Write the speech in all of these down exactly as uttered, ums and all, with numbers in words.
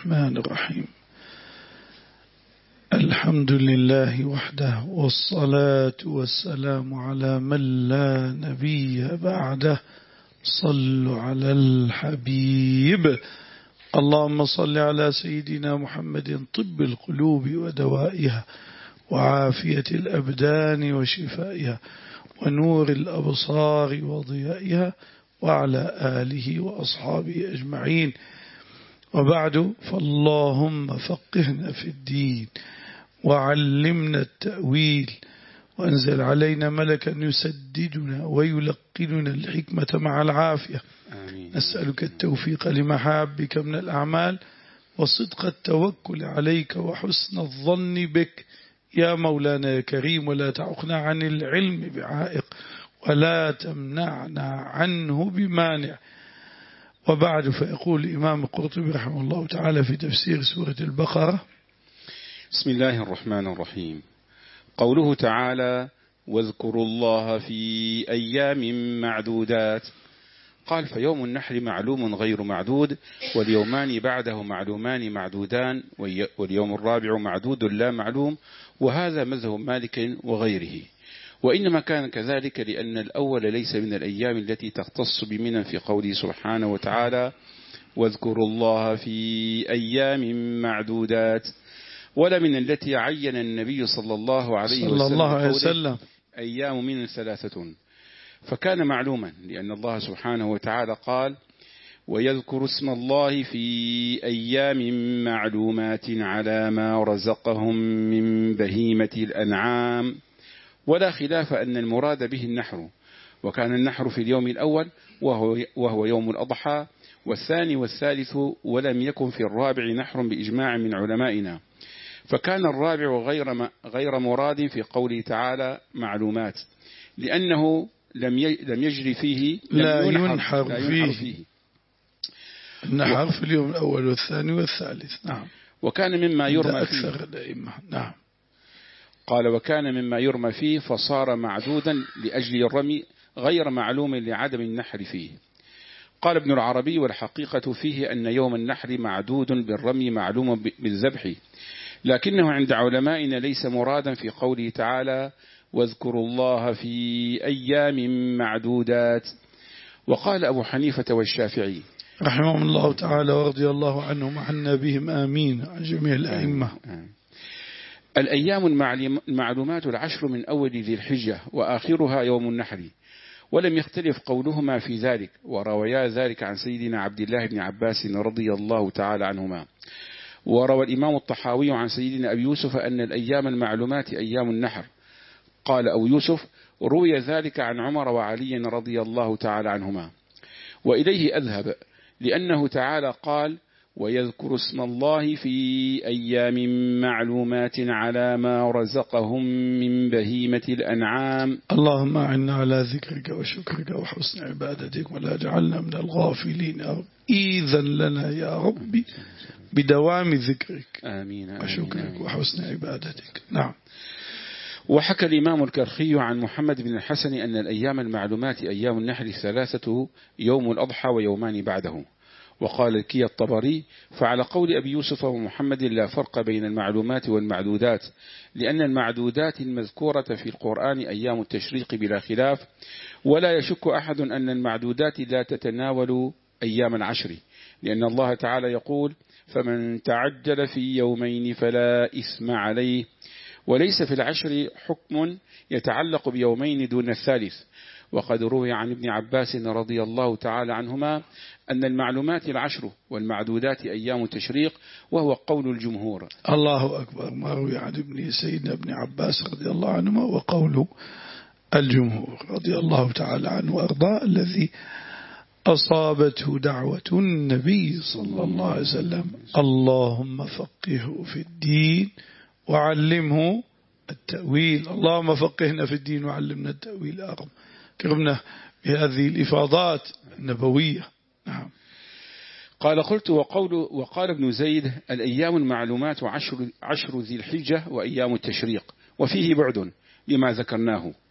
الرحمن الرحيم. الحمد لله وحده، والصلاة والسلام على من لا نبي بعده. صلوا على الحبيب. اللهم صل على سيدنا محمد طب القلوب ودوائها، وعافية الأبدان وشفائها، ونور الأبصار وضيائها، وعلى آله وأصحابه أجمعين. وبعد، فاللهم فقهنا في الدين وعلمنا التأويل، وأنزل علينا ملكا يسددنا ويلقننا الحكمة مع العافية. آمين. نسألك التوفيق لمحابك من الأعمال، وصدق التوكل عليك، وحسن الظن بك يا مولانا يا كريم. ولا تعقنا عن العلم بعائق، ولا تمنعنا عنه بمانع. وبعد، فيقول الإمام القرطبي رحمه الله تعالى في تفسير سورة البقرة: بسم الله الرحمن الرحيم. قوله تعالى: واذكروا الله في أيام معدودات. قال: فيوم النحر معلوم غير معدود، واليومان بعده معلومان معدودان، واليوم الرابع معدود لا معلوم، وهذا مذهب مالك وغيره. وإنما كان كذلك لأن الأول ليس من الأيام التي تختص بمنى في قوله سبحانه وتعالى: واذكروا الله في أيام معدودات، ولا من التي عين النبي صلى الله عليه صلى الله عليه وسلم أيام من ثلاثة، فكان معلوما لأن الله سبحانه وتعالى قال: ويذكر اسم الله في أيام معلومات على ما رزقهم من بهيمة الأنعام. ولا خلاف أن المراد به النحر، وكان النحر في اليوم الأول وهو, وهو يوم الأضحى، والثاني والثالث، ولم يكن في الرابع نحر بإجماع من علمائنا، فكان الرابع غير, غير مراد في قوله تعالى معلومات، لأنه لم لم يجري فيه لم لا ينحر, ينحر, لا ينحر فيه, فيه. النحر في اليوم الأول والثاني والثالث. نعم. وكان مما يرمى أكثر فيه الأئمة. نعم. قال: وكان مما يرمى فيه فصار معدودا لأجل الرمي غير معلوم لعدم النحر فيه. قال ابن العربي: والحقيقة فيه أن يوم النحر معدود بالرمي معلوم بالذبح، لكنه عند علمائنا ليس مرادا في قوله تعالى: واذكروا الله في أيام معدودات. وقال أبو حنيفة والشافعي رحمهم الله تعالى ورضي الله عنهم وعنا بهم آمين، عن جميع الأئمة: الأيام المعلومات العشر من أول ذي الحجة وآخرها يوم النحر، ولم يختلف قولهما في ذلك، ورويا ذلك عن سيدنا عبد الله بن عباس رضي الله تعالى عنهما. وروى الإمام الطحاوي عن سيدنا أبي يوسف أن الأيام المعلومات أيام النحر. قال أبو يوسف: روي ذلك عن عمر وعلي رضي الله تعالى عنهما، وإليه أذهب، لأنه تعالى قال: ويذكر اسم الله في أيام معلومات على ما رزقهم من بهيمة الأنعام. اللهم أعنا على ذكرك وشكرك وحسن عبادتك، ولا جعلنا من الغافلين يا رب. إذن لنا يا ربي بدوام ذكرك آمين آمين وشكرك آمين وحسن عبادتك. نعم. وحكى الإمام الكرخي عن محمد بن الحسن أن الأيام المعلومات أيام النحر ثلاثة: يوم الأضحى ويومان بعده. وقال الكي الطبري: فعلى قول أبي يوسف ومحمد لا فرق بين المعلومات والمعدودات، لأن المعدودات المذكورة في القرآن أيام التشريق بلا خلاف، ولا يشك أحد أن المعدودات لا تتناول أيام العشر، لأن الله تعالى يقول: فمن تعجل في يومين فلا إثم عليه. وليس في العشر حكم يتعلق بيومين دون الثالث. وقد روي عن ابن عباس رضي الله تعالى عنهما أن المعلومات العشر والمعدودات أيام التشريق، وهو قول الجمهور. الله أكبر. ما روي عن ابن سيدنا ابن عباس رضي الله عنهما وقول الجمهور رضي الله تعالى عنه وأرضاه، الذي أصابته دعوة النبي صلى الله عليه وسلم: اللهم فقهه في الدين وعلمه التأويل. اللهم فقهنا في الدين وعلمنا التأويل. أرم كرمنا بهذه الإفاضات النبوية. نعم. قال: قلت: وقول وقال ابن زيد: الأيام المعلومات عشر, عشر ذي الحجة وأيام التشريق، وفيه بعد لما ذكرناه.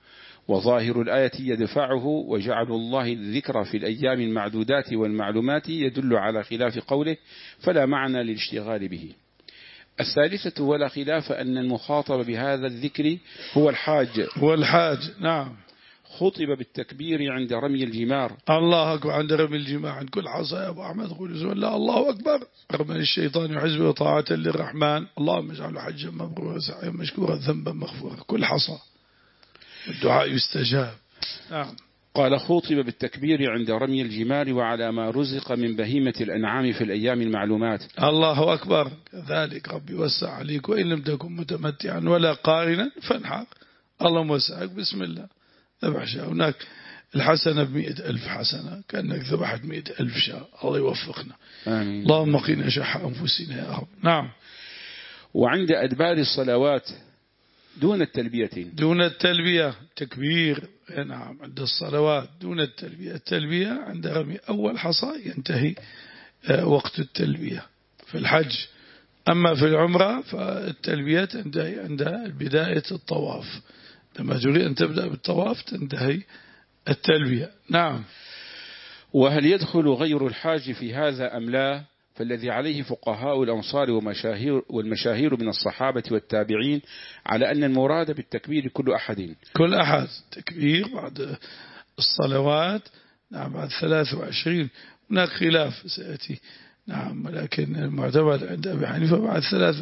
وظاهر الآية يدفعه، وجعل الله الذكر في الأيام المعدودات والمعلومات يدل على خلاف قوله فلا معنى للاشتغال به. الثالثة ولا خلاف أن المخاطب بهذا الذكر هو الحاج. هو الحاج نعم. خطب بالتكبير عند رمي الجمار. الله أكبر. عند رمي الجمار عند كل حصى يا أبو أحمد قول الله الله أكبر. رمى الشيطان وحزبه طاعة للرحمن اللهم اجعله حجا مبرورا سعيا مشكورا ذنبا مغفورا. كل حصى الدعاء يستجاب. نعم. قال خوطب بالتكبير عند رمي الجمار وعلى ما رزق من بهيمة الأنعام في الأيام المعلومات. الله أكبر. كذلك ربي وسع عليك وإن لم تكن متمتعا ولا قارنا فانحق اللهم وسعك بسم الله ذبح شاء. هناك الحسنة بمئة ألف حسنة كأنك ذبحت مئة ألف شاء. الله يوفقنا آمين. اللهم قنا شح أنفسنا يا رب. نعم. وعند أدبار الصلوات دون التلبية دون التلبية تكبير. نعم. عند الصلوات دون التلبية. التلبية عند رمي أول حصى ينتهي وقت التلبية في الحج. أما في العمرة فالتلبية تنتهي عند بداية الطواف. لما تريد أن تبدأ بالطواف تنتهي التلبية. نعم. وهل يدخل غير الحاج في هذا أم لا؟ فالذي عليه فقهاء الأمصار ومشاهير والمشاهير من الصحابة والتابعين على أن المراد بالتكبير كل أحد. كل أحد. تكبير بعد الصلوات. نعم. بعد ثلاث وعشرين هناك خلاف سيأتي. نعم. ولكن المعتمد عند أبي حنيفة بعد ثلاث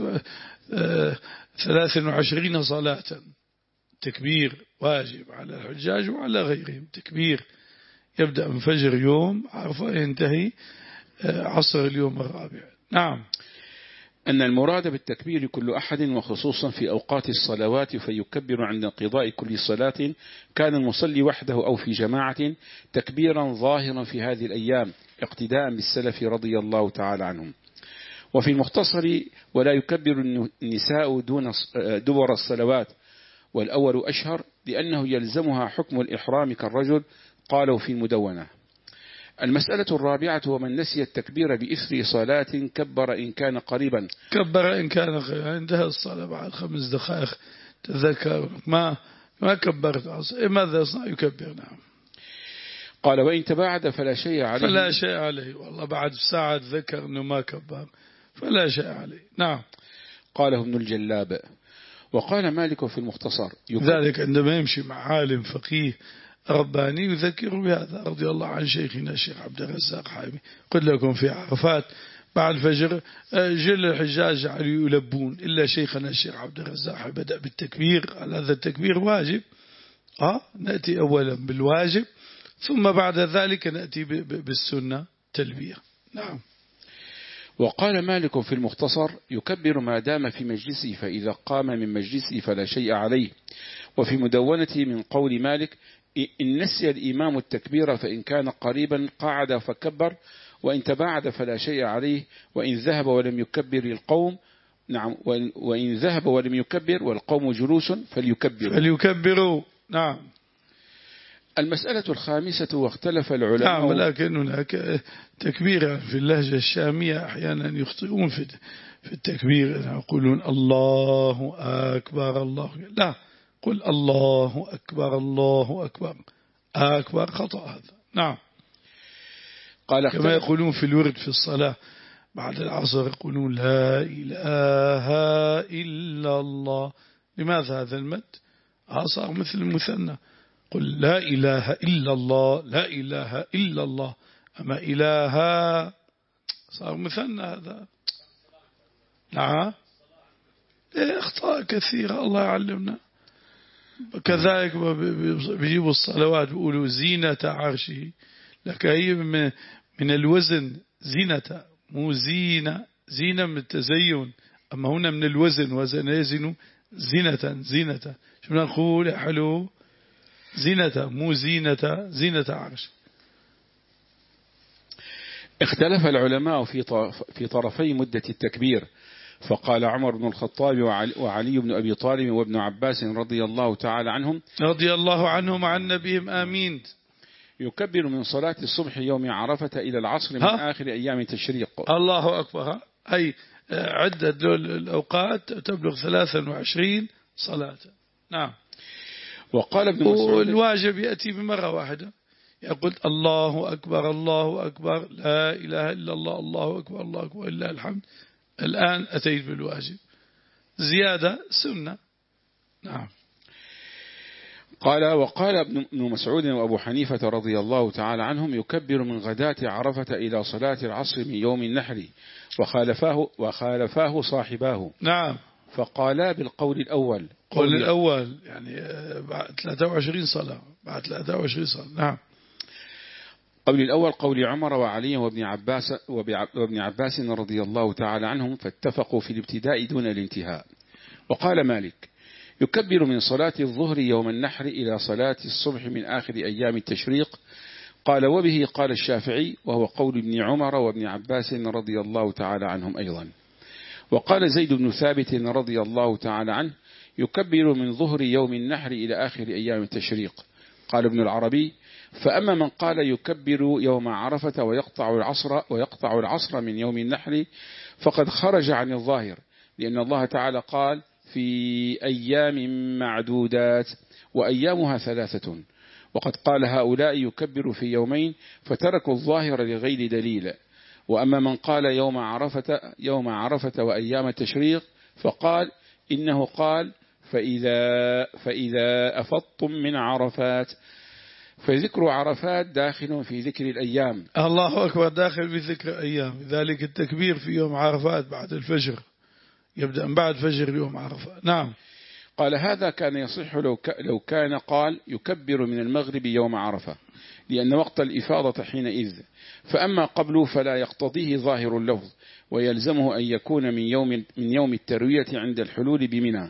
ثلاث وعشرين صلاة تكبير واجب على الحجاج وعلى غيرهم. تكبير يبدأ من فجر يوم عرفة ينتهي عصر اليوم الرابع. نعم. أن المراد بالتكبير كل أحد وخصوصا في أوقات الصلوات فيكبر عند انقضاء كل صلاة كان المصلي وحده أو في جماعة تكبيرا ظاهرا في هذه الأيام اقتداء بالسلف رضي الله تعالى عنهم. وفي المختصر ولا يكبر النساء دون دبر الصلوات والأول أشهر لأنه يلزمها حكم الإحرام كالرجل قالوا في المدونة. المسألة الرابعة ومن نسي التكبير بإثر صلاة كبر إن كان قريبا. كبر إن كان قريبا. عندها الصلاة بعد خمس دقائق تذكر ما ما كبرت ماذا يصنع يكبر. نعم. قال وإن تباعد فلا شيء عليه. فلا شيء عليه. والله بعد ساعة ذكر أنه ما كبر فلا شيء عليه. نعم. قاله ابن الجلاب. وقال مالك في المختصر ذلك عندما يمشي مع عالم فقيه رباني يذكر بهذا رضي الله عن شيخنا الشيخ عبد الرزاق حامي. قل لكم في عرفات بعد الفجر جل الحجاج جعلوا يلبون إلا شيخنا الشيخ عبد الرزاق بدأ بالتكبير. هذا التكبير واجب. آه نأتي أولا بالواجب ثم بعد ذلك نأتي بالسنة تلبية. نعم. وقال مالك في المختصر يكبر ما دام في مجلسه فإذا قام من مجلسه فلا شيء عليه. وفي مدونته من قول مالك إن نسي الإمام التكبير فإن كان قريبا قعد فكبر وإن تباعد فلا شيء عليه وإن ذهب ولم يكبر القوم. نعم. وإن ذهب ولم يكبر والقوم جلوس فليكبروا فليكبروا. نعم. المسألة الخامسة واختلف العلماء. نعم. ولكن هناك تكبير في اللهجة الشامية أحيانا يخطئون في في التكبير يقولون الله أكبر الله لا قل الله أكبر الله أكبر أكبر خطأ هذا. نعم. قال كما يقولون في الورد في الصلاة بعد العصر يقولون لا إله إلا الله. لماذا هذا المد صار مثل المثنى. قل لا إله إلا الله لا إله إلا الله. أما إله صار مثنى هذا. نعم. اخطاء كثيرة الله يعلمنا. كذلك بيجيبوا الصلوات بيقولوا زينة عرشه لك هي من الوزن زينة مو زينة. زينة من التزين أما هنا من الوزن وزن يزن زينة زينة. شو نقول يا حلو زينة مو زينة زينة عرش. اختلف العلماء في في طرفي مدة التكبير فقال عمر بن الخطاب وعلي بن أبي طالب وابن عباس رضي الله تعالى عنهم رضي الله عنهم عن نبيهم آمين يكبر من صلاة الصبح يوم عرفة إلى العصر من آخر أيام تشريق. الله أكبر. أي عدة الأوقات تبلغ ثلاثا وعشرين صلاة. نعم. وقال ابن مسعود والواجب يأتي بمرة واحدة، يقول الله أكبر الله أكبر لا إله إلا الله الله أكبر الله أكبر إلا الحمد، الآن أتيت بالواجب، زيادة سنة. نعم. قال وقال ابن مسعود وأبو حنيفة رضي الله تعالى عنهم يكبر من غداة عرفة إلى صلاة العصر من يوم النحر، وخالفاه, وخالفاه صاحباه. نعم. فقالا بالقول الأول، قول الأول يعني بعد ثلاثة وعشرين صلاة، بعد ثلاثة وعشرين صلاة. نعم. قول الأول قول عمر وعلي وابن عباس, وابن عباس رضي الله تعالى عنهم، فاتفقوا في الابتداء دون الانتهاء. وقال مالك يكبر من صلاة الظهر يوم النحر إلى صلاة الصبح من آخر أيام التشريق. قال وبه قال الشافعي، وهو قول ابن عمر وابن عباس رضي الله تعالى عنهم أيضا. وقال زيد بن ثابت رضي الله تعالى عنه يكبر من ظهر يوم النحر إلى آخر أيام التشريق. قال ابن العربي فأما من قال يكبر يوم عرفة ويقطع العصر, ويقطع العصر من يوم النحر فقد خرج عن الظاهر، لأن الله تعالى قال في أيام معدودات وأيامها ثلاثة، وقد قال هؤلاء يكبر في يومين فتركوا الظاهر لغير دليل. وأما من قال يوم عرفة, يوم عرفة وأيام التشريق فقال إنه قال فإذا, فإذا أفضتم من عرفات، فذكر عرفات داخل في ذكر الأيام. الله أكبر داخل في ذكر أيام، ذلك التكبير في يوم عرفات بعد الفجر، يبدأ بعد فجر يوم عرفة. نعم. قال هذا كان يصح لو, لو كان قال يكبر من المغرب يوم عرفة، لأن وقت الإفاضة حينئذ، فأما قبله فلا يقتضيه ظاهر اللفظ، ويلزمه أن يكون من يوم, من يوم التروية عند الحلول بمنى.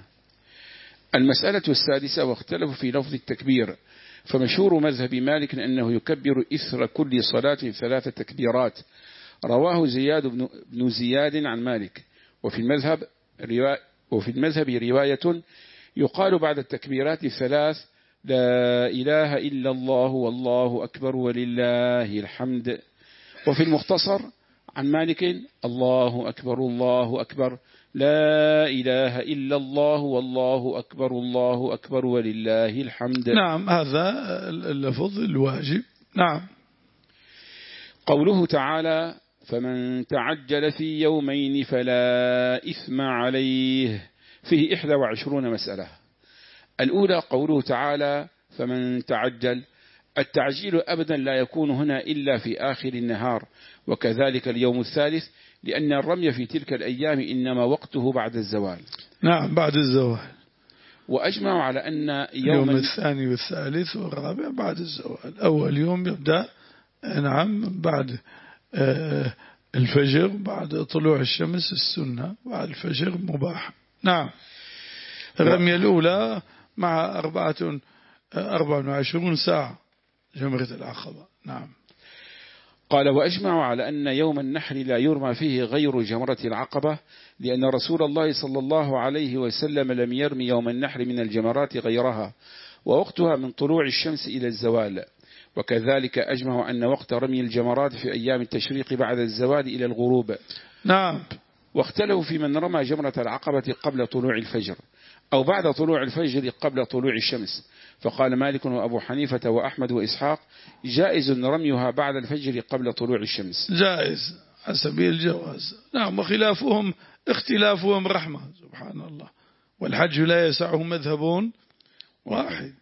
المسألة السادسة واختلفوا في لفظ التكبير، فمشهور مذهب مالك أنه يكبر إثر كل صلاة ثلاث تكبيرات، رواه زياد بن زياد عن مالك. وفي المذهب رواية, وفي المذهب رواية يقال بعد التكبيرات الثلاث لا إله إلا الله والله أكبر ولله الحمد. وفي المختصر عن مالك الله أكبر الله أكبر لا إله إلا الله والله أكبر الله أكبر ولله الحمد. نعم هذا اللفظ الواجب. نعم. قوله تعالى فمن تعجل في يومين فلا إثم عليه، فيه إحدى وعشرون مسألة. الأولى قوله تعالى فمن تعجل، التعجيل أبدا لا يكون هنا إلا في آخر النهار، وكذلك اليوم الثالث، لأن الرمي في تلك الأيام إنما وقته بعد الزوال. نعم بعد الزوال. وأجمعوا على أن يوم, يوم الثاني والثالث والرابع بعد الزوال. أول يوم يبدأ نعم بعد الفجر، بعد طلوع الشمس السنة، بعد الفجر مباح. نعم. الرمية الأولى مع أربعة أربعة وعشرون ساعة جمرة العقبة. نعم. قال وأجمعوا على أن يوم النحر لا يرمى فيه غير جمرة العقبة، لأن رسول الله صلى الله عليه وسلم لم يرمي يوم النحر من الجمرات غيرها، ووقتها من طلوع الشمس إلى الزوال. وكذلك أجمعوا أن وقت رمي الجمرات في أيام التشريق بعد الزوال إلى الغروب. نعم. واختلفوا في من رمى جمرة العقبة قبل طلوع الفجر أو بعد طلوع الفجر قبل طلوع الشمس، فقال مالك وأبو حنيفة وأحمد وإسحاق جائز رميها بعد الفجر قبل طلوع الشمس، جائز على سبيل الجواز. نعم. وخلافهم اختلافهم رحمة سبحان الله، والحج لا يسعه مذهب واحد.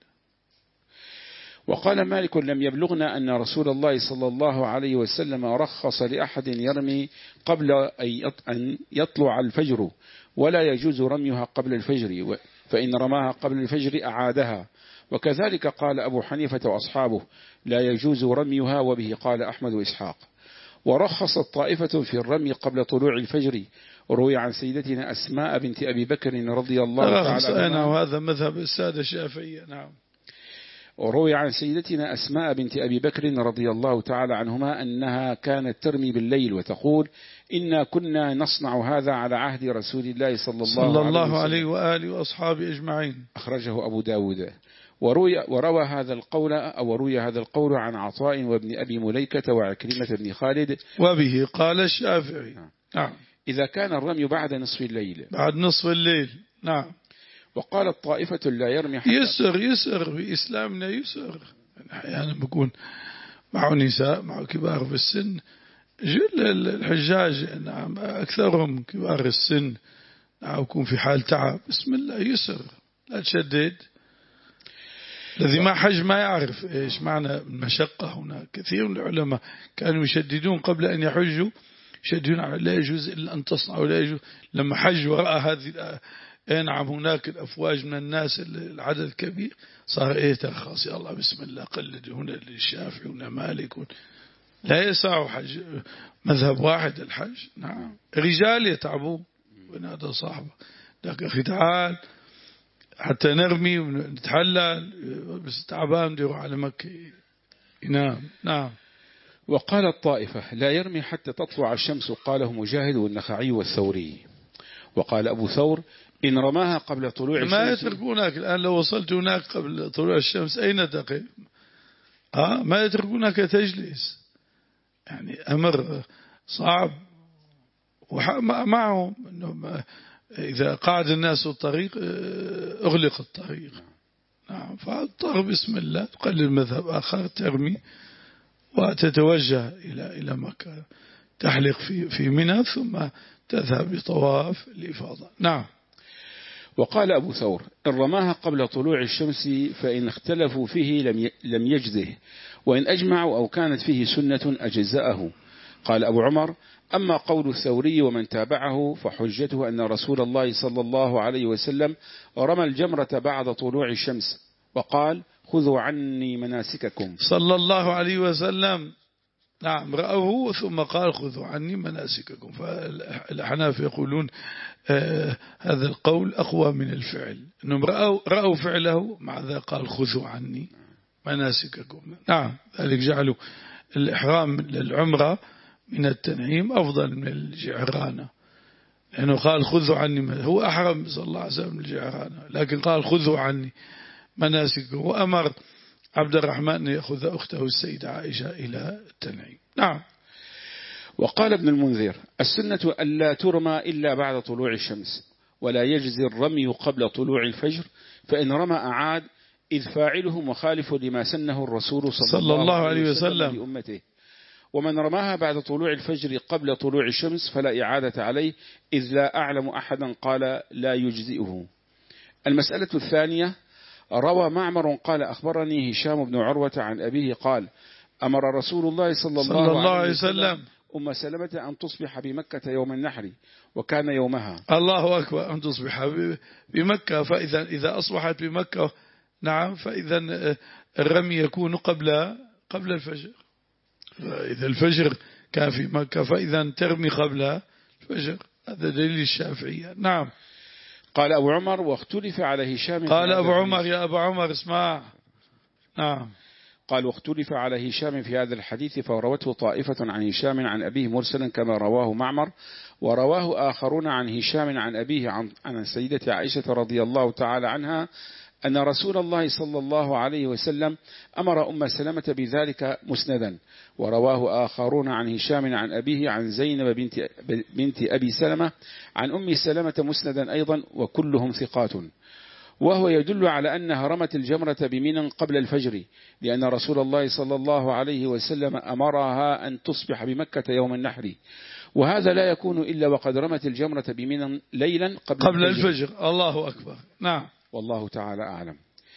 وقال مالك لم يبلغنا أن رسول الله صلى الله عليه وسلم رخص لأحد يرمي قبل أن يطلع الفجر، ولا يجوز رميها قبل الفجر، فإن رماها قبل الفجر أعادها. وكذلك قال أبو حنيفة وأصحابه لا يجوز رميها، وبه قال أحمد وإسحاق. ورخصت طائفة في الرمي قبل طلوع الفجر، وروي عن سيدتنا أسماء بنت أبي بكر رضي الله تعالى عنها، وهذا مذهب السادة الشافعية. نعم. وروي عن سيدتنا أسماء بنت أبي بكر رضي الله تعالى عنهما أنها كانت ترمي بالليل وتقول إنا كنا نصنع هذا على عهد رسول الله صلى الله, صلى الله عليه وآله وأصحابه أجمعين. أخرجه أبو داود. وروي, وروى هذا القول أو وروي هذا القول عن عطاء وابن أبي مليكة وعكرمة بن خالد، وبه قال الشافعي. نعم. إذا كان الرمي بعد نصف الليل، بعد نصف الليل. نعم. وقالت طائفة لا يرمي حتى يسر يسر في إسلامنا يسر. أحيانا بكون معه نساء معه كبار في السن، جل الحجاج نعم أكثرهم كبار السن، نعم يكون في حال تعب، بسم الله يسر لا تشدد. الذي ما حج ما يعرف إيش معنى المشقة. هناك كثير من العلماء كانوا يشددون قبل أن يحجوا، يشددون على لا يجوز إلا أن تصنعوا لا يجوز. لما حج ورأى هذه نعم هناك الأفواج من الناس العدد الكبير صار إيه ترخص يا الله بسم الله قلد هنا للشافعي هنا مالك. لا يسع حج مذهب واحد الحج. نعم رجال يتعبون ونادى صاحبه لك أخي تعال حتى نرمي ونتحلل، بس تعبان يروح على مكة ينام. نعم. وقال الطائفة لا يرمي حتى تطلع الشمس، قاله مجاهد والنخعي والثوري. وقال أبو ثور إن رماها قبل طلوع الشمس ما يتركونك الآن. لو وصلت هناك قبل طلوع الشمس أين تقف؟ آه ما يتركونك تجلس، يعني أمر صعب. ومعهم أنهم إذا قعد الناس الطريق أغلق الطريق. نعم فاضطر بسم الله تقلل مذهب آخر ترمي وتتوجه إلى إلى مكة، تحلق في في منى ثم تذهب لطواف الإفاضة. نعم. وقال أبو ثور إن رماها قبل طلوع الشمس فإن اختلفوا فيه لم لم يجزه، وإن أجمعوا أو كانت فيه سنة أجزأه. قال أبو عمر أما قول الثوري ومن تابعه فحجته أن رسول الله صلى الله عليه وسلم رمى الجمرة بعد طلوع الشمس وقال خذوا عني مناسككم صلى الله عليه وسلم. نعم رأوه ثم قال خذوا عني مناسككم. فالأحناف يقولون آه هذا القول أقوى من الفعل، أنهم رأوا, رأوا فعله مع ذا قال خذوا عني مناسككم. نعم ذلك جعلوا الإحرام للعمرة من التنعيم أفضل من الجعرانة، لأنه قال خذوا عني، هو أحرم صلى الله عليه وسلم الجعرانة لكن قال خذوا عني مناسككم، وأمر عبد الرحمن أن يأخذ أخته السيدة عائشة إلى التنعيم. نعم. وقال ابن المنذر السنة ألا ترمى إلا بعد طلوع الشمس، ولا يجزي الرمي قبل طلوع الفجر، فإن رمى أعاد إذ فاعله مخالف لما سنه الرسول صلى, صلى الله عليه وسلم لأمته. ومن رماها بعد طلوع الفجر قبل طلوع الشمس فلا إعادة عليه، إذ لا أعلم أحدا قال لا يجزئه. المسألة الثانية روى معمر قال أخبرني هشام بن عروة عن أبيه قال أمر رسول الله صلى الله, صلى الله عليه وسلم أم سلمة أن تصبح بمكة يوم النحر، وكان يومها. الله أكبر. أن تصبح بمكة، فإذا إذا أصبحت بمكة نعم فإذا الرمي يكون قبل قبل الفجر. إذا الفجر كان في مكة فإذا ترمي قبل الفجر، هذا دليل الشافعية. نعم. قال أبو عمر واختلف على هشام. قال أبو عمر يا أبو عمر اسمع. نعم. قال واختلف على هشام في هذا الحديث، فروته طائفة عن هشام عن أبيه مرسلا كما رواه معمر، ورواه آخرون عن هشام عن أبيه عن, عن سيدة عائشة رضي الله تعالى عنها أن رسول الله صلى الله عليه وسلم أمر أم سلمة بذلك مسندا. ورواه آخرون عن هشام عن أبيه عن زينب بنت, بنت أبي سلمة عن أم سلمة مسندا أيضا، وكلهم ثقات. وهو يدل على أنها رمت الجمرة بمنى قبل الفجر، لأن رسول الله صلى الله عليه وسلم أمرها أن تصبح بمكة يوم النحر، وهذا لا يكون إلا وقد رمت الجمرة بمنى ليلا قبل, قبل الفجر. الفجر. الله أكبر. نعم. والله تعالى أعلم.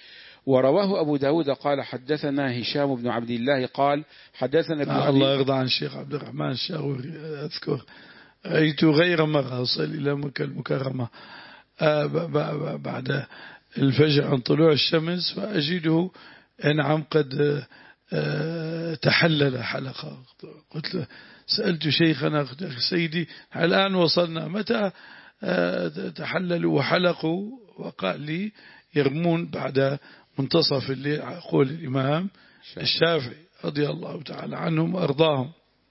ورواه أبو داود قال حدثنا هشام بن عبد الله قال حدثنا ابن آه الله يرضى عن الشيخ عبد الرحمن الشاوري. أذكر رأيت غير مرة أصل إلى مكة المكرمة آه بعد الفجر عن طلوع الشمس، فأجده نعم قد آه تحلل حلقة. قلت له سألت شيخنا سيدي الآن وصلنا متى آه تحللوا وحلقوا؟ وقال لي يرمون بعد منتصف الليل، قول الإمام الشافعي رضي الله تعالى عنهم وأرضاهم.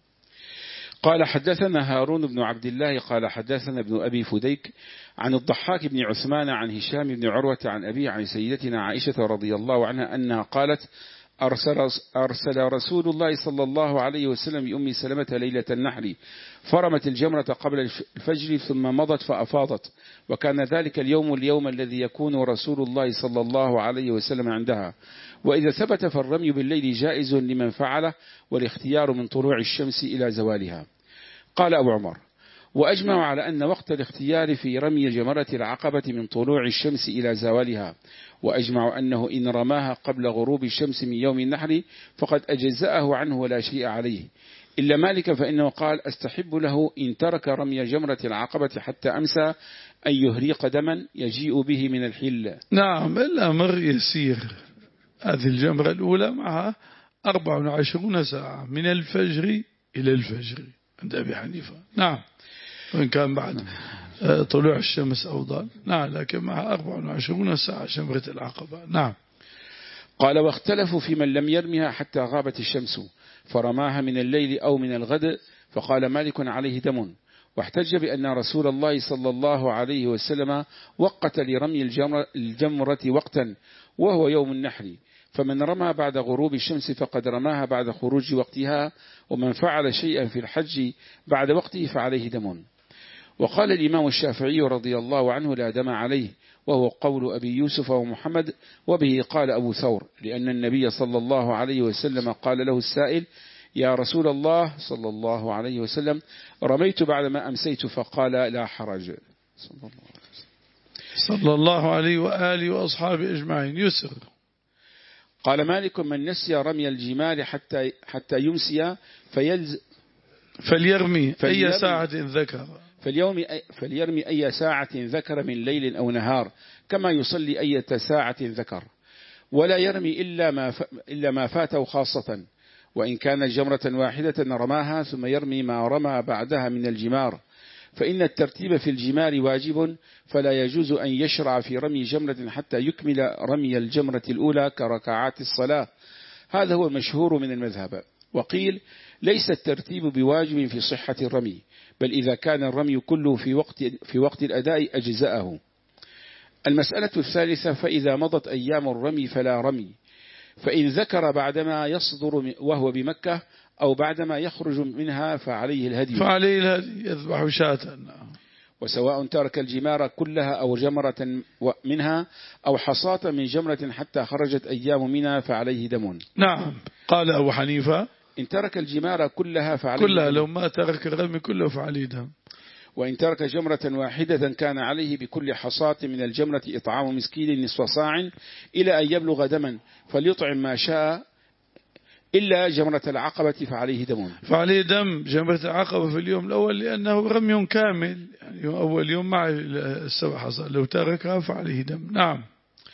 قال حدثنا هارون بن عبد الله قال حدثنا ابن أبي فديك عن الضحاك بن عثمان عن هشام بن عروة عن أبي عن سيدتنا عائشة رضي الله عنها أنها قالت أرسل, أرسل رسول الله صلى الله عليه وسلم بأم سلمة ليلة النحر فرمت الجمرة قبل الفجر ثم مضت فأفاضت، وكان ذلك اليوم اليوم الذي يكون رسول الله صلى الله عليه وسلم عندها. وإذا ثبت فالرمي بالليل جائز لمن فعله، والاختيار من طلوع الشمس إلى زوالها. قال أبو عمر: وأجمع على أن وقت الاختيار في رمي جمرة العقبة من طلوع الشمس إلى زوالها، وأجمع أنه إن رماها قبل غروب الشمس من يوم النحر فقد أجزأه عنه ولا شيء عليه، إلا مالك فإنه قال: أستحب له إن ترك رمي جمرة العقبة حتى أمسى أن يهريق دما يجيء به من الحل. نعم، الأمر يسير. هذه الجمرة الأولى معها أربع وعشرون ساعة من الفجر إلى الفجر عند أبي حنيفة. نعم، وإن كان بعد طلوع الشمس أفضل. نعم، لكن معها أربع وعشرون ساعة جمرة العقبة. نعم. قال: واختلفوا في من لم يرمها حتى غابت الشمس فرماها من الليل أو من الغد، فقال مالك: عليه دم. واحتج بأن رسول الله صلى الله عليه وسلم وقت لرمي الجمرة وقتا وهو يوم النحر، فمن رمى بعد غروب الشمس فقد رماها بعد خروج وقتها، ومن فعل شيئا في الحج بعد وقته فعليه دم. وقال الإمام الشافعي رضي الله عنه: لا دم عليه، وهو قول أبي يوسف ومحمد، وبه قال أبو ثور، لأن النبي صلى الله عليه وسلم قال له السائل: يا رسول الله صلى الله عليه وسلم، رميت بعدما أمسيت، فقال: لا حرج. صلى الله عليه وسلم. صلى الله عليه وآله وأصحابه أجمعين. يسر. قال مالك: من نسي رمي الجمال حتى حتى يمسي فيلز فليرمي أي ساعة ذكر فاليوم فليرمي أي ساعة ذكر من ليل أو نهار، كما يصلي أي ساعة ذكر، ولا يرمي إلا ما إلا ما فاته خاصة، وإن كان جمرة واحدة رماها ثم يرمي ما رمى بعدها من الجمار، فإن الترتيب في الجمار واجب، فلا يجوز أن يشرع في رمي جمرة حتى يكمل رمي الجمرة الأولى كركعات الصلاة. هذا هو المشهور من المذهب. وقيل: ليس الترتيب بواجب في صحة الرمي، بل إذا كان الرمي كله في وقت في وقت الأداء أجزأه. المسألة الثالثة: فإذا مضت أيام الرمي فلا رمي، فإن ذكر بعدما يصدر وهو بمكة أو بعدما يخرج منها فعليه الهدي فعليه الهدي يذبح شاة. وسواء ترك الجمار كلها أو جمرة منها أو حصاة من جمرة حتى خرجت أيام منها فعليه دم. نعم. قال أبو حنيفة: إن ترك الجمار كلها فعليه كلها دم. لو ما ترك الرمي كله فعليه دم. وإن ترك جمرة واحدة كان عليه بكل حصاة من الجمرة إطعام مسكين نصف صاع إلى أن يبلغ دما، فليطعم ما شاء إلا جمرة العقبة فعليه دم. فعليه دم جمرة العقبة في اليوم الأول، لأنه رمي كامل، يعني أول يوم مع السبع حصى، لو تركها فعليه دم. نعم.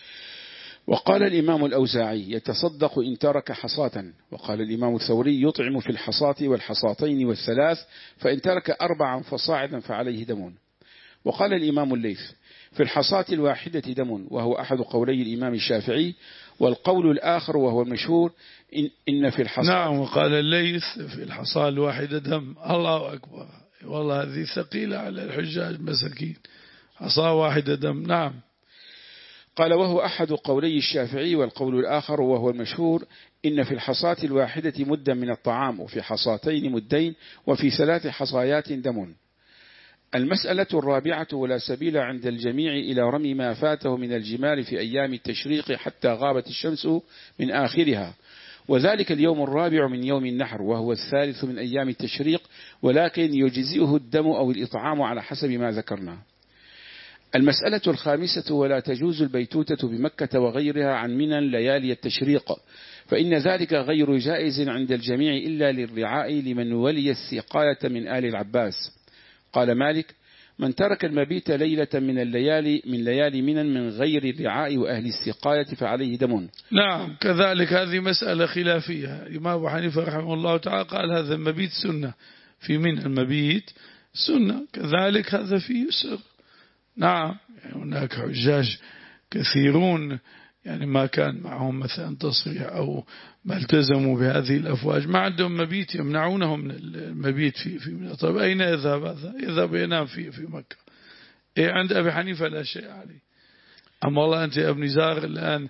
وقال الإمام الأوزاعي: يتصدق إن ترك حصاة. وقال الإمام الثوري: يطعم في الحصاة والحصاتين والثلاث، فإن ترك أربعا فصاعدا فعليه دم. وقال الإمام الليث: في الحصاة الواحدة دم، وهو أحد قولي الإمام الشافعي، والقول الآخر وهو المشهور إن, إن في الحصاة. نعم. وقال الليث: في الحصاة الواحدة دم. الله أكبر، والله هذه ثقيلة على الحجاج مساكين، حصاة واحدة دم. نعم. قال: وهو أحد قولي الشافعي، والقول الآخر وهو المشهور إن في الحصاة الواحدة مدا من الطعام، وفي حصاتين مدين، وفي ثلاث حصايات دم. المسألة الرابعة: ولا سبيل عند الجميع إلى رمي ما فاته من الجمار في أيام التشريق حتى غابت الشمس من آخرها، وذلك اليوم الرابع من يوم النحر، وهو الثالث من أيام التشريق، ولكن يجزئه الدم أو الإطعام على حسب ما ذكرنا. المسألة الخامسة: ولا تجوز البيتوتة بمكة وغيرها عن منى ليالي التشريق، فإن ذلك غير جائز عند الجميع إلا للرعاء لمن ولي السقاية من آل العباس. قال مالك: من ترك المبيت ليلة من الليالي من ليالي منى من غير الرعاء وأهل السقاية فعليه دم. نعم. كذلك هذه مسألة خلافية. الإمام أبو حنيفة رحمه الله تعالى قال: هذا المبيت سنة في منى، المبيت سنة، كذلك هذا فيه يسر. نعم. يعني هناك حجاج كثيرون يعني ما كان معهم مثلا تصريح أو ما التزموا بهذه الأفواج، ما عندهم مبيت، يمنعونهم من المبيت في في منى. طيب أين يذهب هذا؟ يذهب ينام في في مكة. إيه عند أبي حنيفة لا شيء عليه. أما والله أنت يا ابن زار الآن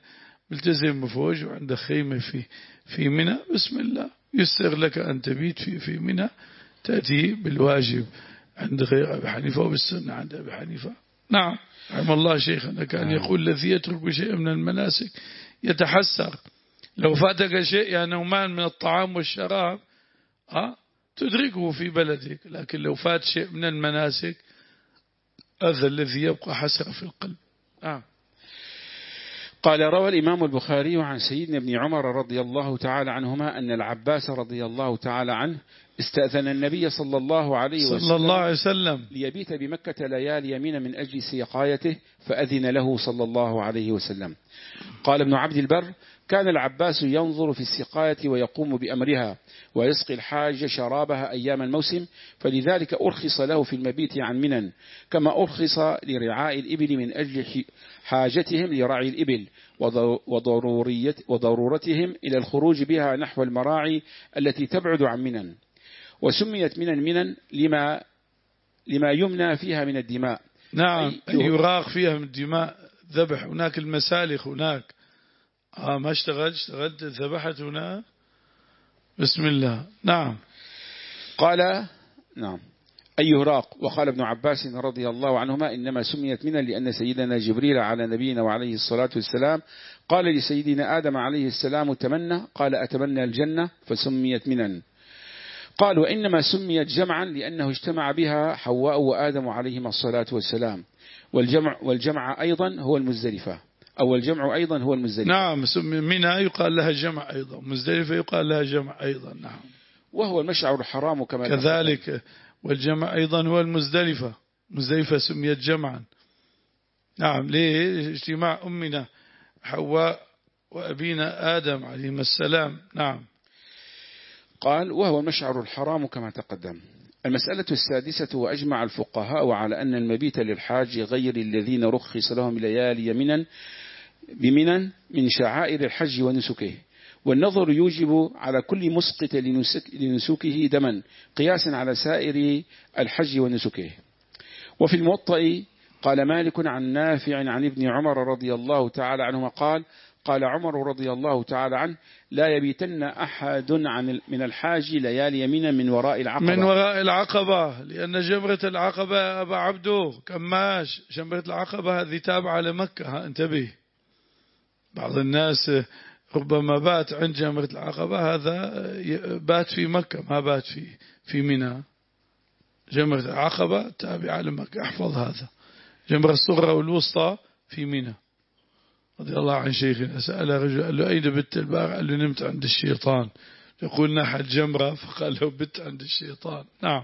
ملتزم بفوج وعندك خيمة في في منى، بسم الله يسر لك أن تبيت في في منى، تأتي بالواجب عند غير أبي حنيفة وبالسنة عند أبي حنيفة. نعم رحم الله شيخنا كان يقول الذي يترك شيء من المناسك يتحسر، لو فاتك شيء يا نومان من الطعام والشراب أه تدركه في بلدك، لكن لو فات شيء من المناسك هذا الذي يبقى حسرة في القلب. آه. قال روى الإمام البخاري عن سيدنا ابن عمر رضي الله تعالى عنهما أن العباس رضي الله تعالى عنه استأذن النبي صلى الله عليه وسلم, صلى الله عليه وسلم ليبيت بمكة ليالي يمين من أجل سقايته، فأذن له صلى الله عليه وسلم. قال ابن عبد البر كان العباس ينظر في السقاية ويقوم بأمرها ويسقي الحاج شرابها أيام الموسم، فلذلك أرخص له في المبيت عن منن، كما أرخص لرعاء الإبل من أجل حاجتهم لرعي الإبل وضرورتهم إلى الخروج بها نحو المراعي التي تبعد عن منن. وسميت منن منن لما لما يمنى فيها من الدماء. نعم أي يراق فيها من الدماء، ذبح هناك المسالخ هناك. آه ما اشتغلت اشتغلت ذبحت هنا بسم الله. نعم قال نعم أي يراق. وقال ابن عباس رضي الله عنهما إنما سميت منن لأن سيدنا جبريل على نبينا وعليه الصلاة والسلام قال لسيدنا آدم عليه السلام تمنى، قال أتمنى الجنة فسميت منن. قال وإنما سميت جمعا لأنه اجتمع بها حواء وآدم عليهما الصلاة والسلام، والجمع, والجمع أيضا هو المزدلفة، أو الجمع أيضا هو المزدلفة. نعم منى يقال لها جمع أيضا، مزدلفة يقال لها جمع أيضا. نعم وهو المشعر الحرام كما كذلك تقدم. والجمع أيضا هو المزدلفة، مزدلفة سميت جمعا. نعم ليه؟ اجتماع أمنا حواء وأبينا آدم عليهما السلام. نعم قال وهو المشعر الحرام كما تقدم. المسألة السادسة وأجمع الفقهاء على أن المبيت للحاج غير الذين رخص لهم ليالي منن بمنن من شعائر الحج ونسكه، والنظر يوجب على كل مسقط لنسك لنسكه دما قياسا على سائر الحج ونسكه. وفي الموطأ قال مالك عن نافع عن ابن عمر رضي الله تعالى عنهما قال قال عمر رضي الله تعالى عنه لا يبيتن أحد عن من الحاج ليالي يمينا من وراء العقبة من وراء العقبة، لأن جمرة العقبة أبا عبده كماش، جمرة العقبة هذه تابعة لمكة. انتبه، بعض الناس ربما بات عند جمرة العقبة، هذا بات في مكة ما بات في في منى. جمرة العقبة تابعة لمكة، احفظ هذا. جمرة الصغرى والوسطى في منى. رضي الله عن شيخنا سأل رجل قال له أين بت البارح؟ قال له نمت عند الشيطان. يقول ناحت جمرة فقال له بت عند الشيطان. نعم.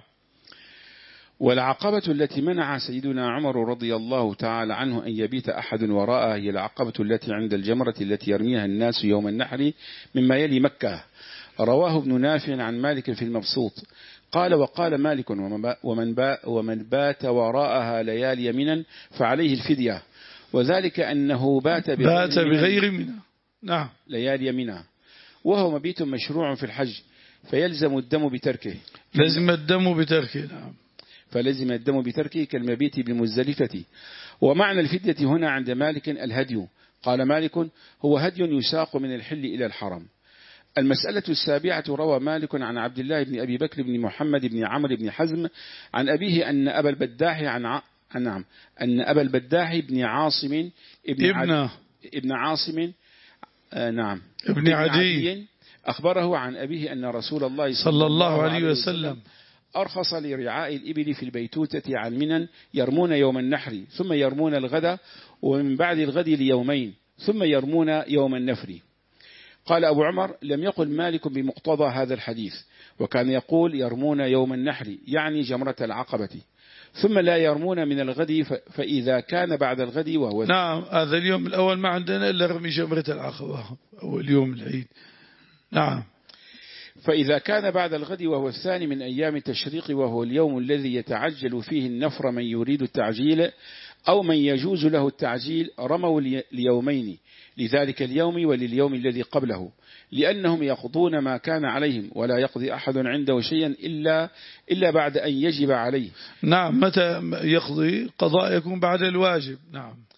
والعقبة التي منع سيدنا عمر رضي الله تعالى عنه أن يبيت أحد وراءها هي العقبة التي عند الجمرة التي يرميها الناس يوم النحر مما يلي مكة. رواه ابن نافع عن مالك في المبسوط قال وقال مالك ومن, ومن بات وراءها ليالي يمنا فعليه الفدية، وذلك أنه بات بغير, بات بغير منى. نعم ليالي منى، وهو مبيت مشروع في الحج فيلزم الدم بتركه. لازم الدم بتركه. نعم فلزم الدم بتركه كالمبيت بمزدلفة. ومعنى الفدية هنا عند مالك الهدي. قال مالك هو هدي يساق من الحل إلى الحرم. المسألة السابعة روى مالك عن عبد الله بن أبي بكر بن محمد بن عمرو بن حزم عن أبيه أن أبا البداح عن ع... نعم أن أبا البداح بن عاصم ابن ابن, عد... ابن عاصم آه نعم ابن عدي, عدي أخبره عن أبيه أن رسول الله صلى, صلى الله عليه وسلم أرخص لرعاء الإبل في البيتوتة عن منن يرمون يوم النحر ثم يرمون الغد، ومن بعد الغد ليومين ثم يرمون يوم النفر. قال أبو عمر لم يقل مالك بمقتضى هذا الحديث، وكان يقول يرمون يوم النحر يعني جمرة العقبة، ثم لا يرمون من الغد فإذا كان بعد الغد وهو نعم هذا اليوم الأول ما عندنا إلا رمي جمرة العقبة أول يوم العيد. نعم فإذا كان بعد الغد وهو الثاني من أيام التشريق وهو اليوم الذي يتعجل فيه النفر من يريد التعجيل أو من يجوز له التعجيل رموا ليومين، لذلك اليوم ولليوم الذي قبله، لأنهم يقضون ما كان عليهم ولا يقضي أحد عنده شيئا إلا, إلا بعد أن يجب عليه. نعم متى يقضي؟ قضاء يكون بعد الواجب. نعم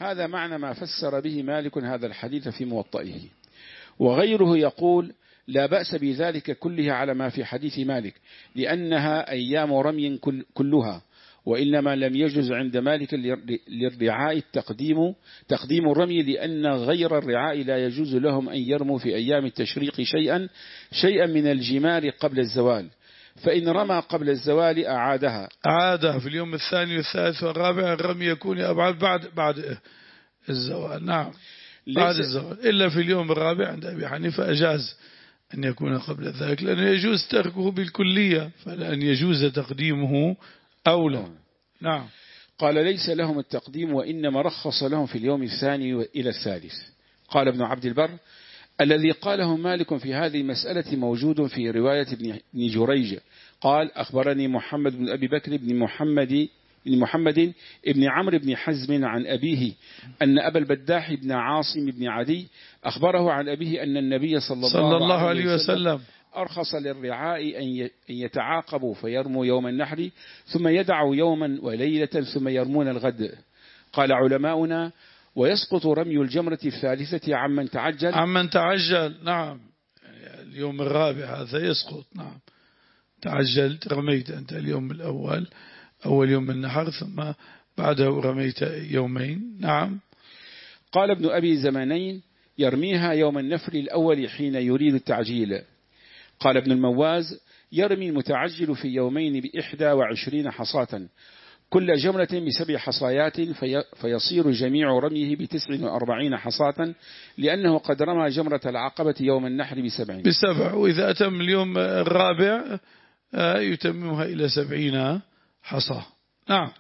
هذا معنى ما فسر به مالك هذا الحديث في موطئه. وغيره يقول لا بأس بذلك كله على ما في حديث مالك، لأنها أيام رمي كلها، وإنما لم يجوز عند مالك للرعاء التقديم تقديم الرمي، لأن غير الرعاء لا يجوز لهم أن يرموا في أيام التشريق شيئا شيئا من الجمار قبل الزوال، فإن رمى قبل الزوال أعادها أعادها في اليوم الثاني والثالث والرابع. الرمي يكون أبعد بعد بعد الزوال. نعم بعد الزوال، إلا في اليوم الرابع عند أبي حنيفة أجاز أن يكون قبل ذلك، لأنه يجوز تركه بالكلية، فلأن يجوز تقديمه أولى. نعم. قال ليس لهم التقديم، وإنما رخص لهم في اليوم الثاني إلى الثالث. قال ابن عبد البر الذي قاله مالك في هذه المسألة موجود في رواية ابن جريج قال أخبرني محمد بن أبي بكر بن محمد بن محمد ابن عمرو بن حزم عن أبيه أن أبا البداح بن عاصم بن عدي أخبره عن أبيه أن النبي صلى الله, صلى الله عليه, عليه وسلم, وسلم أرخص للرعاء أن يتعاقبوا فيرموا يوم النحر ثم يدعوا يوما وليلة ثم يرمون الغد. قال علماؤنا ويسقط رمي الجمرة الثالثة عمن تعجل عمن تعجل. نعم يعني اليوم الرابع هذا يسقط. نعم تعجلت رميت أنت اليوم الأول أول يوم النحر ثم بعده رميت يومين. نعم. قال ابن أبي زمانين يرميها يوم النفر الأول حين يريد التعجيل. قال ابن المواز يرمي المتعجل في يومين بإحدى وعشرين حصاة كل جمرة بسبع حصايات في فيصير جميع رميه بتسع وأربعين حصاة، لأنه قد رمى جمرة العقبة يوم النحر بسبع بسبع وإذا أتم اليوم الرابع يتممها إلى سبعين حصاة. نعم.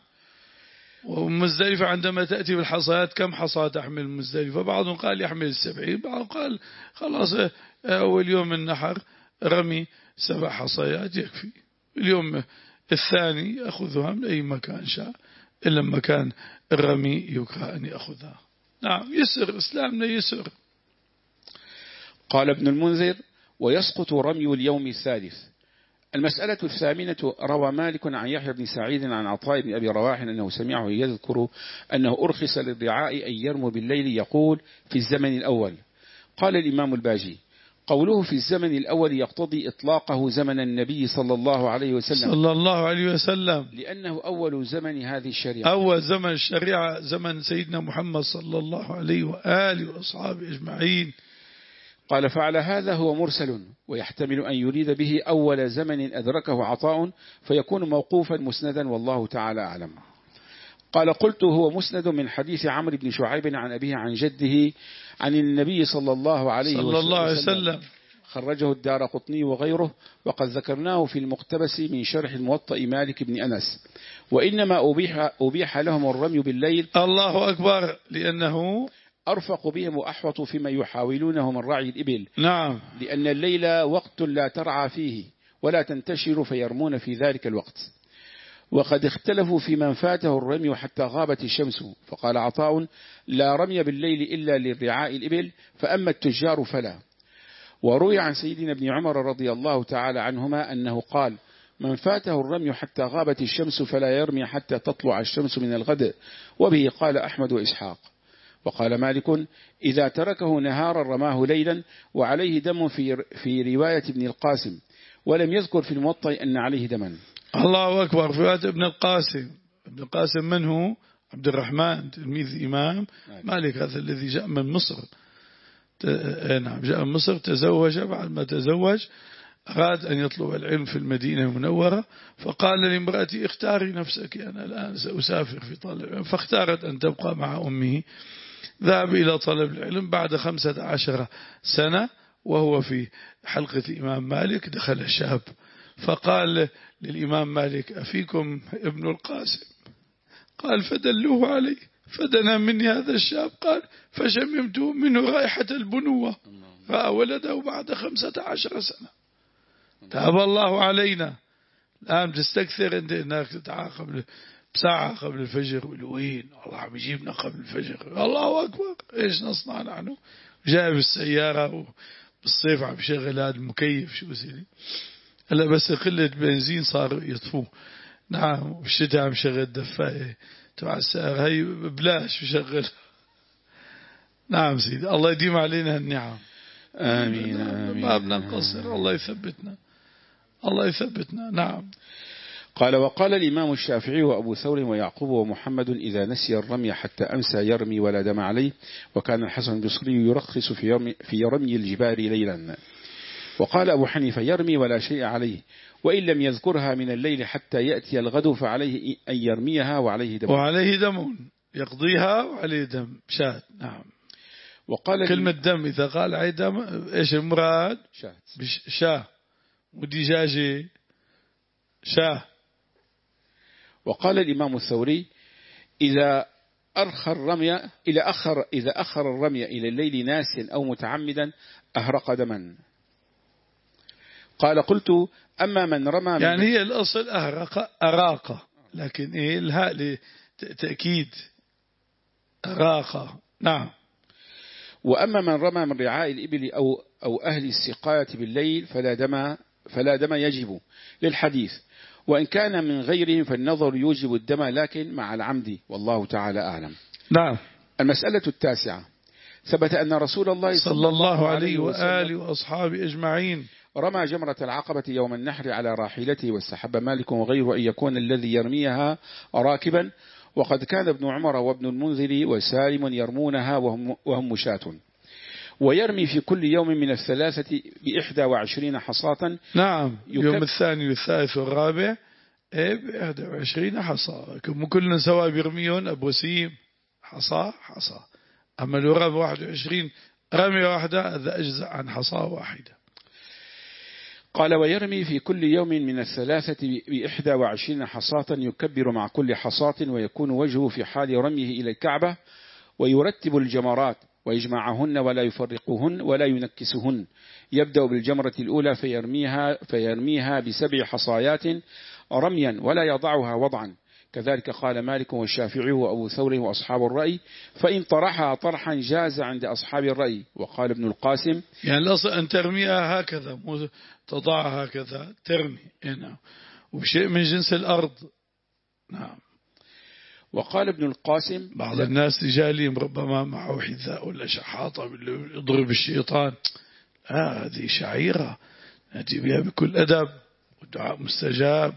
ومزدلفة عندما تأتي بالحصايات كم حصاة تحمل مزدلفة؟ بعضهم قال يحمل السبعين، بعضهم قال خلاص أول يوم النحر رمي سبع حصايات يكفي، اليوم الثاني يأخذها من أي مكان شاء، إلا مكان الرمي يكره أن يأخذها. نعم يسر إسلامنا يسر. قال ابن المنذر ويسقط رمي اليوم الثالث. المسألة الثامنة روى مالك عن يحيى بن سعيد عن عطاء بن أبي رواح أنه سمعه يذكر أنه أرخص للرعاء أن يرموا بالليل، يقول في الزمن الأول. قال الإمام الباجي قوله في الزمن الأول يقتضي إطلاقه زمن النبي صلى الله عليه وسلم صلى الله عليه وسلم لأنه أول زمن هذه الشريعة، أول زمن الشريعة زمن سيدنا محمد صلى الله عليه وآله وأصحابه أجمعين. قال فعلى هذا هو مرسل، ويحتمل أن يريد به أول زمن أدركه عطاء فيكون موقوفا مسندا، والله تعالى أعلم. قال قلت هو مسند من حديث عمرو بن شعيب عن أبيه عن جده عن النبي صلى الله عليه صلى الله عليه وسلم، خرجه الدارقطني وغيره، وقد ذكرناه في المقتبس من شرح الموطأ مالك بن أنس. وإنما أبيح, أبيح لهم الرمي بالليل. الله أكبر، لأنه أرفق بهم وأحوط فيما يحاولونه من رعي الإبل. نعم. لأن الليل وقت لا ترعى فيه ولا تنتشر فيرمون في ذلك الوقت. وقد اختلفوا في من فاته الرمي حتى غابت الشمس، فقال عطاء لا رمي بالليل إلا للرعاء الإبل، فأما التجار فلا. وروي عن سيدنا ابن عمر رضي الله تعالى عنهما أنه قال من فاته الرمي حتى غابت الشمس فلا يرمي حتى تطلع الشمس من الغد، وبه قال أحمد وإسحاق. وقال مالك إذا تركه نهارا رماه ليلا، وعليه دم في في رواية ابن القاسم، ولم يذكر في الموطأ أن عليه دما. الله أكبر. في رواية ابن القاسم، ابن القاسم من هو؟ عبد الرحمن تلميذ إمام مالك، هذا الذي جاء من مصر. نعم جاء من مصر، تزوج، بعد ما تزوج أراد أن يطلب العلم في المدينة المنورة، فقال لامرأتي اختاري نفسك، أنا الآن سأسافر في طلب العلم، فاختارت أن تبقى مع أمه. ذهب إلى طلب العلم بعد خمسة عشر سنة وهو في حلقة إمام مالك، دخل شاب فقال للإمام مالك أفيكم ابن القاسم؟ قال فدلوه عليه، فدنا مني هذا الشاب، قال فشممت منه رائحة البنوة، رأى ولده بعد خمسة عشر سنة. تاب الله علينا. الآن تستكثر أنت أنك تتعاقب بساعة قبل الفجر، والوين الله عم يجيبنا قبل الفجر، الله أكبر إيش نصنع نحن؟ جاء بالسيارة بالصيف عم يشغل هذا المكيف، شو سيدي هلا بس قلة بنزين صار يطفوه. نعم. والشتاء عم يشغل دفاية تبع السيارة هي ببلاش بشغل نعم سيدي، الله يديم علينا النعم. آمين آمين. ما بنقصر، الله يثبتنا، الله يثبتنا. نعم. قال وقال الإمام الشافعي وأبو ثور ويعقوب ومحمد إذا نسي الرمي حتى أمسى يرمي ولا دم عليه، وكان الحسن البصري يرخص في رمي, في رمي الجبار ليلا. وقال أبو حنيفة يرمي ولا شيء عليه، وإن لم يذكرها من الليل حتى يأتي الغد فعليه أن يرميها وعليه دم، وعليه دم يقضيها وعليه دم شاة. نعم. وقال كلمة دم إذا قال عليه دم إيش المراد؟ شاة شاة ودجاجة شاة. وقال الإمام الثوري إذا أرخى الرمي إلى أخر إذا أخر الرمي إلى الليل ناسيا أو متعمدا أهرق دما. قال قلت أما من رمى من يعني هي الأصل أهرق أراق، لكن إيه الهاء لتأكيد أراق. نعم. وأما من رمى من رعاء الإبل أو أو أهل السقاية بالليل فلا دم فلا دم يجب للحديث، وإن كان من غيرهم فالنظر يوجب الدم لكن مع العمد، والله تعالى أعلم. نعم. المسألة التاسعة، ثبت أن رسول الله صلى الله عليه وآله وأصحابه أجمعين رمى جمرة العقبة يوم النحر على راحلته، واستحب مالك وغيره أن يكون الذي يرميها راكبا، وقد كان ابن عمر وابن المنذر وسالم يرمونها وهم, وهم مشاة. ويرمي في كل يوم من الثلاثة بإحدى وعشرين حصاة. نعم. يوم الثاني والثالث والرابع بإحدى وعشرين حصاة، كلنا سواء بيرميون أبو وسيم حصاة حصاة. أما لو رمى واحد وعشرين رمي واحدة هذا أجزاء عن حصاة واحدة. قال ويرمي في كل يوم من الثلاثة بإحدى وعشرين حصاة، يكبر مع كل حصاة، ويكون وجهه في حال رميه إلى الكعبة، ويرتب الجمرات ويجمعهن ولا يفرقهن ولا ينكسهن. يبدأ بالجمرة الأولى فيرميها, فيرميها بسبع حصايات رميا ولا يضعها وضعا. كذلك قال مالك والشافعي وأبو ثور وأصحاب الرأي، فإن طرحها طرحا جاز عند أصحاب الرأي. وقال ابن القاسم يعني الأصل أن ترميها هكذا، مو تضعها هكذا، ترمي هنا وبشيء من جنس الأرض. نعم. وقال ابن القاسم بعض الناس رجالهم ربما معه حذاء ولا شحاطة يضرب الشيطان، لا هذه شعيرة نأتي بها بكل أدب والدعاء مستجاب.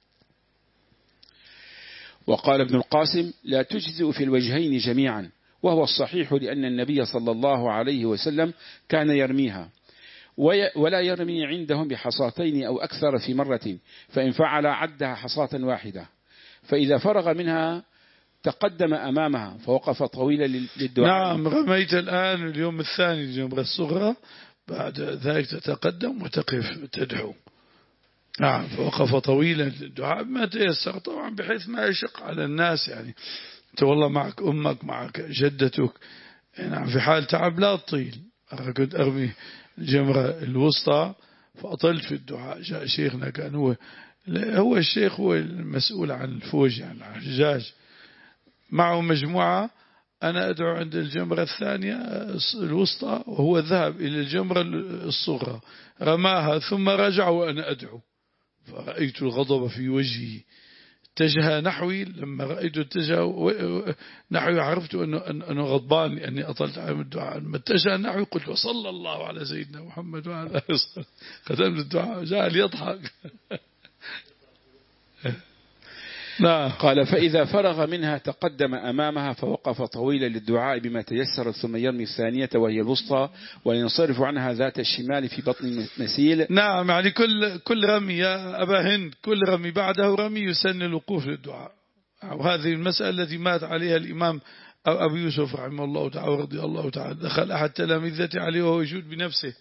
وقال ابن القاسم لا تجزئ في الوجهين جميعا، وهو الصحيح، لأن النبي صلى الله عليه وسلم كان يرميها، ولا يرمي عندهم بحصاتين أو أكثر في مرة، فإن فعل عدها حصاة واحدة، فإذا فرغ منها تقدم أمامها فوقف طويلا للدعاء. نعم. رميت الآن اليوم الثاني الجمرة الصغرى، بعد ذلك تتقدم وتقف تدعو. نعم. فوقف طويلا للدعاء ما تيسر طبعا، بحيث ما يشق على الناس. يعني أنت والله معك أمك معك جدتك، نعم، في حال تعب لا تطيل. أنا كنت أرمي الجمرة الوسطى فأطلت في الدعاء، جاء شيخنا كان هو هو الشيخ هو المسؤول عن الفوج، يعني عن الحجاج، معه مجموعة. أنا أدعو عند الجمرة الثانية الوسطى وهو ذهب إلى الجمرة الصغرى رماها ثم رجع وأنا أدعو، فرأيت الغضب في وجهي، اتجه نحوي. لما رأيته اتجه نحوي عرفت أنه, أنه غضبان لأني أطلت على الدعاء. لما اتجه نحوي قلت وصلى الله على سيدنا محمد وعلى آله وسلم، ختمت الدعاء جعل يضحك. نعم. قال فإذا فرغ منها تقدم أمامها فوقف طويلا للدعاء بما تيسر، ثم يرمي الثانية وهي الوسطى وينصرف عنها ذات الشمال في بطن المسيل. نعم. يعني كل كل رمي يا أبا هند، كل رمي بعده رمي يسن الوقوف للدعاء. وهذه المسألة التي مات عليها الإمام أبو يوسف رحمه الله تعالى ورضي الله تعالى. دخل أحد تلامذته عليه وهو يجود بنفسه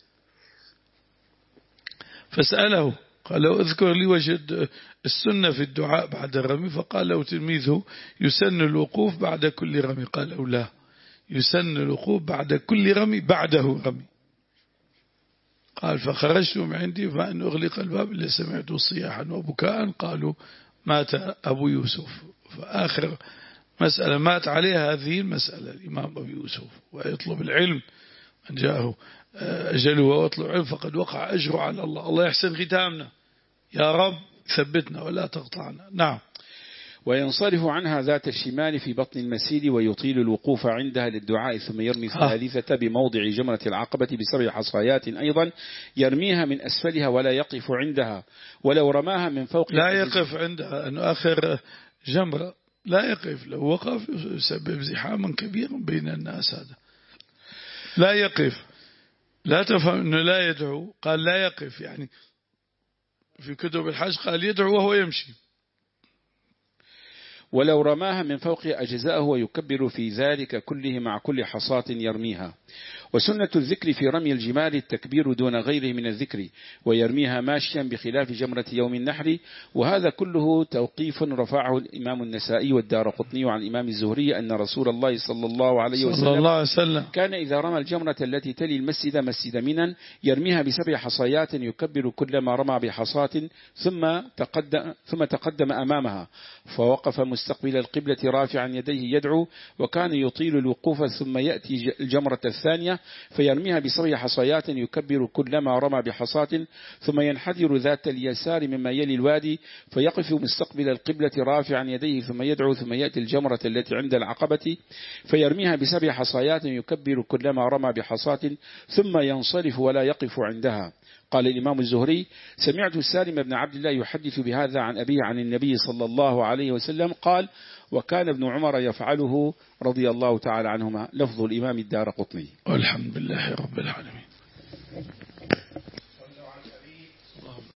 فسأله قال له اذكر لي وجه السنة في الدعاء بعد الرمي، فقال له تلميذه يسن الوقوف بعد كل رمي، قال له لا، يسن الوقوف بعد كل رمي بعده رمي. قال فخرجت من عندي فأن أغلق الباب إلا سمعت صياحا وبكاء، قالوا مات أبو يوسف. فآخر مسألة مات عليها هذه المسألة الإمام أبو يوسف، ويطلب العلم من جاءه أجله ويطلب العلم فقد وقع أجره على الله. الله يحسن ختامنا يا رب، ثبتنا ولا تقطعنا. نعم. وينصرف عنها ذات الشمال في بطن المسيل ويطيل الوقوف عندها للدعاء ثم يرمي الثالثة بموضع جمرة العقبة بسبع حصايات أيضا يرميها من أسفلها ولا يقف عندها، ولو رماها من فوق لا يقف عندها، أنه آخر جمرة لا يقف، لو وقف يسبب زحاما كبيرا بين الناس. هذا لا يقف، لا تفهم أنه لا يدعو، قال لا يقف، يعني في كتب الحج قال يدعو وهو يمشي. ولو رماها من فوق أجزاءه ويكبر في ذلك كله مع كل حصاة يرميها. وسنة الذكر في رمي الجمال التكبير دون غيره من الذكر، ويرميها ماشيا بخلاف جمرة يوم النحر. وهذا كله توقيف رفعه الإمام النسائي والدارقطني عن الإمام الزهري أن رسول الله صلى الله عليه وسلم, صلى الله عليه وسلم كان إذا رمى الجمرة التي تلي المسجد مسجد منى يرميها بسبع حصيات يكبر كلما رمى بحصاة ثم تقدم, ثم تقدم أمامها فوقف مستقبل القبلة رافعا يديه يدعو، وكان يطيل الوقوف ثم يأتي الجمرة الثانية فيرميها بسبع حصيات يكبر كلما رمى بحصاة ثم ينحدر ذات اليسار مما يلي الوادي فيقف مستقبل القبلة رافعا يديه ثم يدعو، ثم يأتي الجمرة التي عند العقبة فيرميها بسبع حصيات يكبر كلما رمى بحصاة ثم ينصرف ولا يقف عندها. قال الإمام الزهري: سمعت سالم بن عبد الله يحدث بهذا عن أبيه عن النبي صلى الله عليه وسلم قال: وكان ابن عمر يفعله رضي الله تعالى عنهما. لفظ الإمام الدارقطني. والحمد لله رب العالمين.